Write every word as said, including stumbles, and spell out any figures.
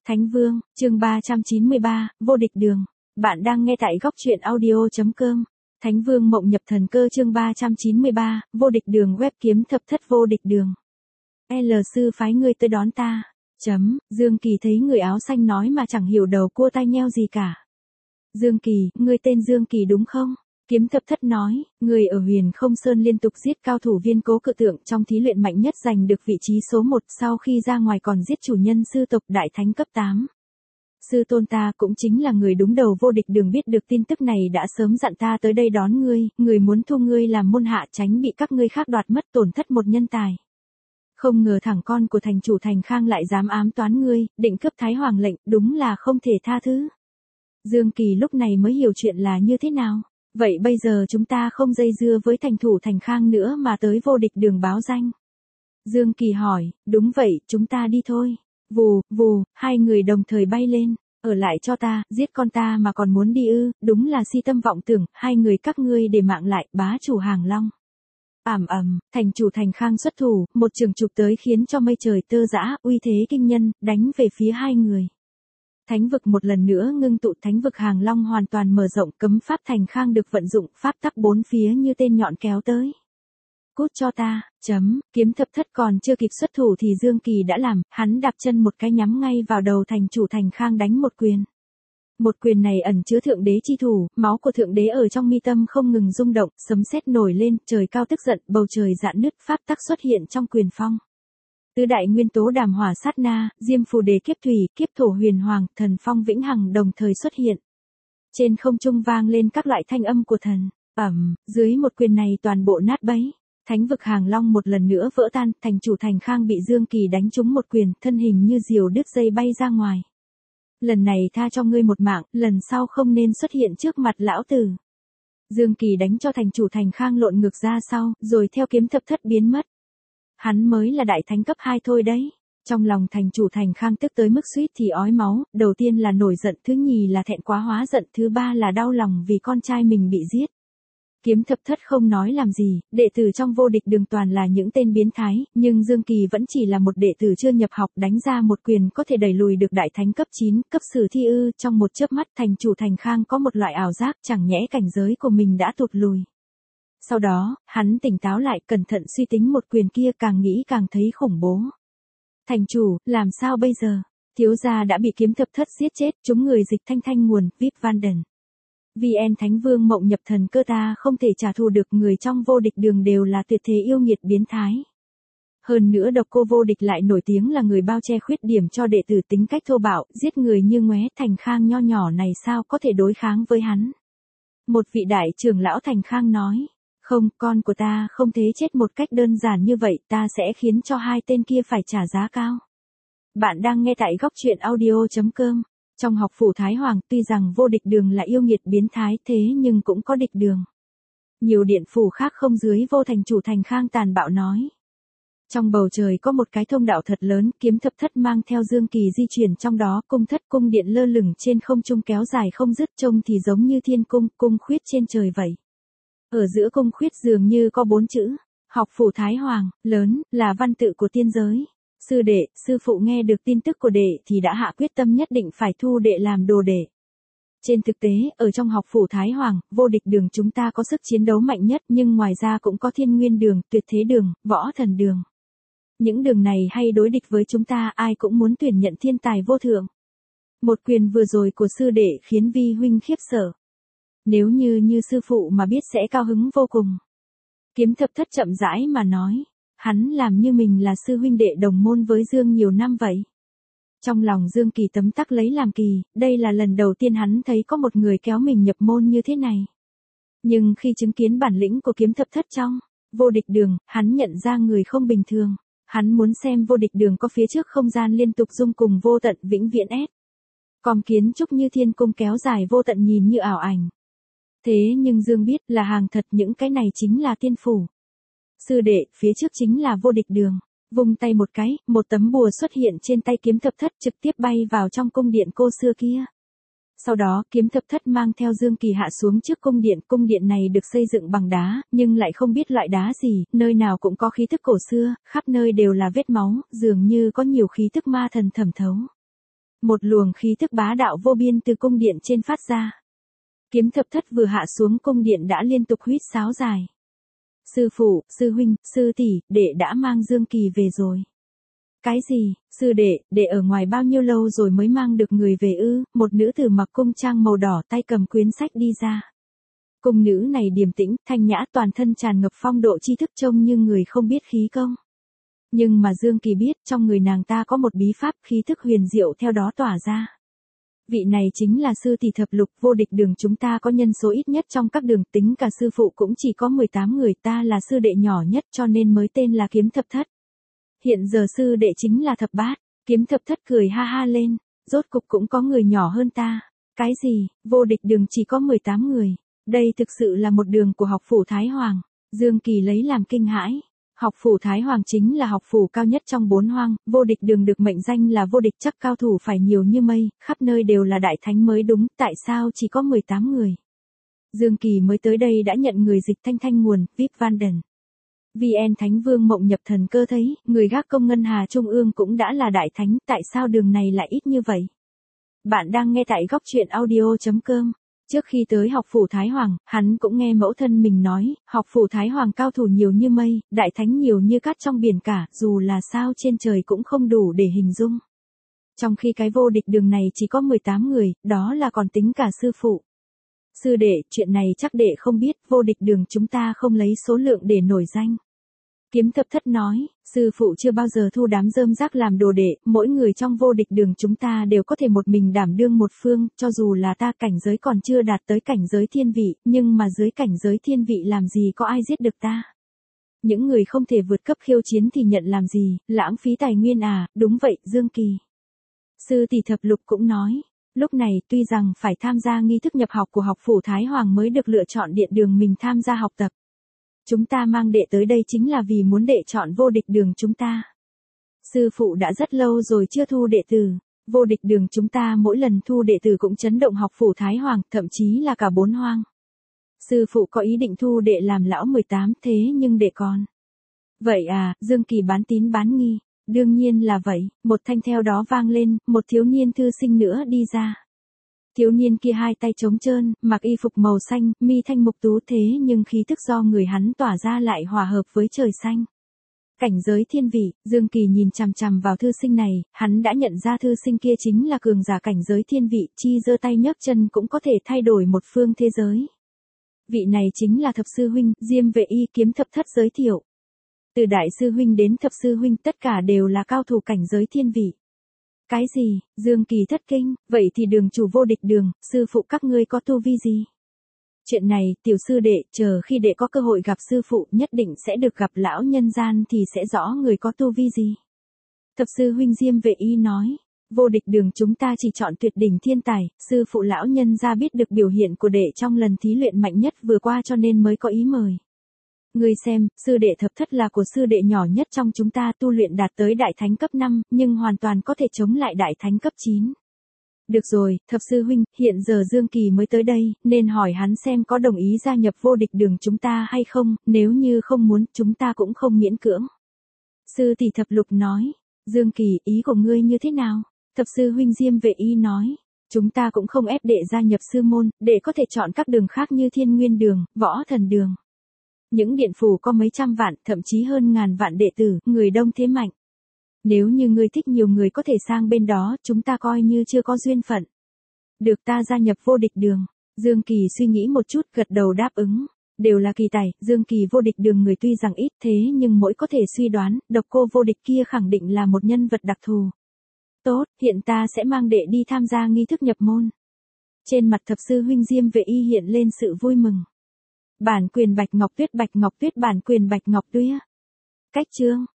Thánh Vương, chương ba trăm chín mươi ba, vô địch đường. Bạn đang nghe tại góc truyện audio.com. Thánh Vương mộng nhập thần cơ chương ba trăm chín mươi ba, vô địch đường web kiếm thập thất vô địch đường. L sư phái ngươi tới đón ta. Chấm, Dương Kỳ thấy người áo xanh nói mà chẳng hiểu đầu cua tai nheo gì cả. Dương Kỳ, ngươi tên Dương Kỳ đúng không? Kiếm thập thất nói, người ở Huyền Không Sơn liên tục giết cao thủ viên cố cự tượng trong thí luyện mạnh nhất giành được vị trí số một, sau khi ra ngoài còn giết chủ nhân sư tộc đại thánh cấp tám. Sư tôn ta cũng chính là người đúng đầu vô địch đường biết được tin tức này đã sớm dặn ta tới đây đón ngươi, người muốn thu ngươi làm môn hạ tránh bị các ngươi khác đoạt mất tổn thất một nhân tài. Không ngờ thằng con của thành chủ Thành Khang lại dám ám toán ngươi, định cướp Thái Hoàng lệnh, đúng là không thể tha thứ. Dương Kỳ lúc này mới hiểu chuyện là như thế nào. Vậy bây giờ chúng ta không dây dưa với thành thủ Thành Khang nữa mà tới vô địch đường báo danh. Dương Kỳ hỏi, đúng vậy, chúng ta đi thôi. Vù, vù, hai người đồng thời bay lên, ở lại cho ta, giết con ta mà còn muốn đi ư, đúng là si tâm vọng tưởng, hai người các ngươi để mạng lại, bá chủ Hàng Long. Ảm ầm, thành chủ Thành Khang xuất thủ, một trường chụp tới khiến cho mây trời tơ dã, uy thế kinh nhân, đánh về phía hai người. Thánh vực một lần nữa ngưng tụ, thánh vực Hàng Long hoàn toàn mở rộng, cấm pháp Thành Khang được vận dụng, pháp tắc bốn phía như tên nhọn kéo tới. Cút cho ta, chấm, kiếm thập thất còn chưa kịp xuất thủ thì Dương Kỳ đã làm, hắn đạp chân một cái nhắm ngay vào đầu thành chủ Thành Khang đánh một quyền. Một quyền này ẩn chứa thượng đế chi thủ, máu của thượng đế ở trong mi tâm không ngừng rung động, sấm sét nổi lên, trời cao tức giận, bầu trời rạn nứt, pháp tắc xuất hiện trong quyền phong. Tứ đại nguyên tố đàm hỏa sát na, diêm phù đề kiếp thủy, kiếp thổ huyền hoàng, thần phong vĩnh hằng đồng thời xuất hiện. Trên không trung vang lên các loại thanh âm của thần, ầm, dưới một quyền này toàn bộ nát bấy. Thánh vực Hàng Long một lần nữa vỡ tan, thành chủ Thành Khang bị Dương Kỳ đánh trúng một quyền, thân hình như diều đứt dây bay ra ngoài. Lần này tha cho ngươi một mạng, lần sau không nên xuất hiện trước mặt lão tử. Dương Kỳ đánh cho thành chủ Thành Khang lộn ngược ra sau, rồi theo kiếm thập thất biến mất. Hắn mới là đại thánh cấp hai thôi đấy. Trong lòng thành chủ Thành Khang tức tới mức suýt thì ói máu, đầu tiên là nổi giận, thứ nhì là thẹn quá hóa giận, thứ ba là đau lòng vì con trai mình bị giết. Kiếm thập thất không nói làm gì, đệ tử trong vô địch đường toàn là những tên biến thái, nhưng Dương Kỳ vẫn chỉ là một đệ tử chưa nhập học, đánh ra một quyền có thể đẩy lùi được đại thánh cấp chín, cấp sử thi ư, trong một chớp mắt thành chủ Thành Khang có một loại ảo giác chẳng nhẽ cảnh giới của mình đã tụt lùi. Sau đó, hắn tỉnh táo lại, cẩn thận suy tính một quyền kia, càng nghĩ càng thấy khủng bố. Thành chủ, làm sao bây giờ? Thiếu gia đã bị kiếm thập thất giết chết, chúng người dịch thanh thanh nguồn, vê i pê Vanden. vê en Thánh Vương mộng nhập thần cơ ta không thể trả thù được, người trong vô địch đường đều là tuyệt thế yêu nghiệt biến thái. Hơn nữa độc cô vô địch lại nổi tiếng là người bao che khuyết điểm cho đệ tử, tính cách thô bạo, giết người như ngoé, Thành Khang nho nhỏ này sao có thể đối kháng với hắn. Một vị đại trưởng lão Thành Khang nói, không, con của ta không thế chết một cách đơn giản như vậy, ta sẽ khiến cho hai tên kia phải trả giá cao. Bạn đang nghe tại góc truyện audio.com. Trong học phủ Thái Hoàng, tuy rằng vô địch đường là yêu nghiệt biến thái thế nhưng cũng có địch đường. Nhiều điện phủ khác không dưới vô thành chủ Thành Khang tàn bạo nói. Trong bầu trời có một cái thông đạo thật lớn, kiếm thập thất mang theo Dương Kỳ di chuyển trong đó, cung thất cung điện lơ lửng trên không trung kéo dài không dứt, trông thì giống như thiên cung, cung khuyết trên trời vậy. Ở giữa cung khuyết dường như có bốn chữ, học phủ Thái Hoàng, lớn, là văn tự của tiên giới. Sư đệ, sư phụ nghe được tin tức của đệ thì đã hạ quyết tâm nhất định phải thu đệ làm đồ đệ. Trên thực tế, ở trong học phủ Thái Hoàng, vô địch đường chúng ta có sức chiến đấu mạnh nhất, nhưng ngoài ra cũng có thiên nguyên đường, tuyệt thế đường, võ thần đường. Những đường này hay đối địch với chúng ta, ai cũng muốn tuyển nhận thiên tài vô thượng. Một quyền vừa rồi của sư đệ khiến vi huynh khiếp sợ. Nếu như như sư phụ mà biết sẽ cao hứng vô cùng. Kiếm thập thất chậm rãi mà nói. Hắn làm như mình là sư huynh đệ đồng môn với Dương nhiều năm vậy. Trong lòng Dương Kỳ tấm tắc lấy làm kỳ, đây là lần đầu tiên hắn thấy có một người kéo mình nhập môn như thế này. Nhưng khi chứng kiến bản lĩnh của kiếm thập thất trong vô địch đường, hắn nhận ra người không bình thường. Hắn muốn xem vô địch đường có phía trước không gian liên tục dung cùng vô tận vĩnh viễn ép. Còn kiến trúc như thiên cung kéo dài vô tận nhìn như ảo ảnh. Thế nhưng Dương biết là hàng thật, những cái này chính là tiên phủ. Sư đệ, phía trước chính là vô địch đường. Vung tay một cái, một tấm bùa xuất hiện trên tay kiếm thập thất trực tiếp bay vào trong cung điện cô xưa kia. Sau đó, kiếm thập thất mang theo Dương Kỳ hạ xuống trước cung điện. Cung điện này được xây dựng bằng đá, nhưng lại không biết loại đá gì, nơi nào cũng có khí tức cổ xưa, khắp nơi đều là vết máu, dường như có nhiều khí tức ma thần thẩm thấu. Một luồng khí thức bá đạo vô biên từ cung điện trên phát ra. Kiếm thập thất vừa hạ xuống cung điện đã liên tục huýt sáo dài. Sư phụ, sư huynh, sư tỷ, đệ đã mang Dương Kỳ về rồi. Cái gì, sư đệ, đệ ở ngoài bao nhiêu lâu rồi mới mang được người về ư? Một nữ tử mặc cung trang màu đỏ tay cầm quyển sách đi ra. Cung nữ này điềm tĩnh, thanh nhã, toàn thân tràn ngập phong độ tri thức, trông như người không biết khí công. Nhưng mà Dương Kỳ biết trong người nàng ta có một bí pháp, khí thức huyền diệu theo đó tỏa ra. Vị này chính là sư tỷ thập lục vô địch đường, chúng ta có nhân số ít nhất trong các đường, tính cả sư phụ cũng chỉ có mười tám người, ta là sư đệ nhỏ nhất cho nên mới tên là kiếm thập thất. Hiện giờ sư đệ chính là thập bát. Kiếm thập thất cười ha ha lên, rốt cục cũng có người nhỏ hơn ta. Cái gì, vô địch đường chỉ có mười tám người. Đây thực sự là một đường của học phủ Thái Hoàng. Dương Kỳ lấy làm kinh hãi. Học phủ Thái Hoàng chính là học phủ cao nhất trong bốn hoang, vô địch đường được mệnh danh là vô địch, chắc cao thủ phải nhiều như mây, khắp nơi đều là đại thánh mới đúng, tại sao chỉ có mười tám người. Dương Kỳ mới tới đây đã nhận người dịch thanh thanh nguồn, vê i pê Vanden. vê en Thánh Vương Mộng Nhập Thần Cơ thấy, người gác công ngân hà trung ương cũng đã là đại thánh, tại sao đường này lại ít như vậy? Bạn đang nghe tại góc truyện audio chấm com. Trước khi tới học phủ Thái Hoàng, hắn cũng nghe mẫu thân mình nói, học phủ Thái Hoàng cao thủ nhiều như mây, đại thánh nhiều như cát trong biển cả, dù là sao trên trời cũng không đủ để hình dung. Trong khi cái vô địch đường này chỉ có mười tám người, đó là còn tính cả sư phụ. Sư đệ, chuyện này chắc đệ không biết, vô địch đường chúng ta không lấy số lượng để nổi danh. Kiếm thập thất nói, sư phụ chưa bao giờ thu đám rơm rác làm đồ đệ, mỗi người trong vô địch đường chúng ta đều có thể một mình đảm đương một phương, cho dù là ta cảnh giới còn chưa đạt tới cảnh giới thiên vị, nhưng mà dưới cảnh giới thiên vị làm gì có ai giết được ta. Những người không thể vượt cấp khiêu chiến thì nhận làm gì, lãng phí tài nguyên à, đúng vậy, Dương Kỳ. Sư tỷ thập lục cũng nói, lúc này tuy rằng phải tham gia nghi thức nhập học của học phủ Thái Hoàng mới được lựa chọn điện đường mình tham gia học tập. Chúng ta mang đệ tới đây chính là vì muốn đệ chọn vô địch đường chúng ta. Sư phụ đã rất lâu rồi chưa thu đệ tử. Vô địch đường chúng ta mỗi lần thu đệ tử cũng chấn động học phủ Thái Hoàng, thậm chí là cả bốn hoang. Sư phụ có ý định thu đệ làm lão mười tám, thế nhưng đệ còn. Vậy à, Dương Kỳ bán tín bán nghi. Đương nhiên là vậy, một thanh theo đó vang lên, một thiếu niên thư sinh nữa đi ra. Thiếu niên kia hai tay trống trơn, mặc y phục màu xanh, mi thanh mục tú, thế nhưng khí tức do người hắn tỏa ra lại hòa hợp với trời xanh. Cảnh giới thiên vị, Dương Kỳ nhìn chằm chằm vào thư sinh này, hắn đã nhận ra thư sinh kia chính là cường giả cảnh giới thiên vị, chi giơ tay nhấc chân cũng có thể thay đổi một phương thế giới. Vị này chính là thập sư huynh, Diêm Vệ Y kiếm thập thất giới thiệu. Từ đại sư huynh đến thập sư huynh tất cả đều là cao thủ cảnh giới thiên vị. Cái gì, Dương Kỳ thất kinh, vậy thì đường chủ vô địch đường, sư phụ các ngươi có tu vi gì? Chuyện này, tiểu sư đệ, chờ khi đệ có cơ hội gặp sư phụ nhất định sẽ được gặp lão nhân gian thì sẽ rõ người có tu vi gì. Thập sư huynh Diêm Vệ Y nói, vô địch đường chúng ta chỉ chọn tuyệt đỉnh thiên tài, sư phụ lão nhân ra biết được biểu hiện của đệ trong lần thí luyện mạnh nhất vừa qua cho nên mới có ý mời. Ngươi xem, sư đệ thập thất là của sư đệ nhỏ nhất trong chúng ta, tu luyện đạt tới đại thánh cấp năm, nhưng hoàn toàn có thể chống lại đại thánh cấp chín. Được rồi, thập sư huynh, hiện giờ Dương Kỳ mới tới đây, nên hỏi hắn xem có đồng ý gia nhập vô địch đường chúng ta hay không, nếu như không muốn, chúng ta cũng không miễn cưỡng. Sư tỷ thập lục nói, Dương Kỳ, ý của ngươi như thế nào? Thập sư huynh Diêm Vệ Y nói, chúng ta cũng không ép đệ gia nhập sư môn, đệ có thể chọn các đường khác như Thiên Nguyên đường, Võ Thần đường. Những điện phủ có mấy trăm vạn, thậm chí hơn ngàn vạn đệ tử, người đông thế mạnh. Nếu như ngươi thích nhiều người có thể sang bên đó, chúng ta coi như chưa có duyên phận. Được, ta gia nhập vô địch đường. Dương Kỳ suy nghĩ một chút, gật đầu đáp ứng. Đều là kỳ tài, Dương Kỳ vô địch đường người tuy rằng ít thế nhưng mỗi có thể suy đoán, độc cô vô địch kia khẳng định là một nhân vật đặc thù. Tốt, hiện ta sẽ mang đệ đi tham gia nghi thức nhập môn. Trên mặt thập sư huynh Diêm Vệ Y hiện lên sự vui mừng. Bản quyền Bạch Ngọc Tuyết, Bạch Ngọc Tuyết, bản quyền Bạch Ngọc Tuyết. Cách chương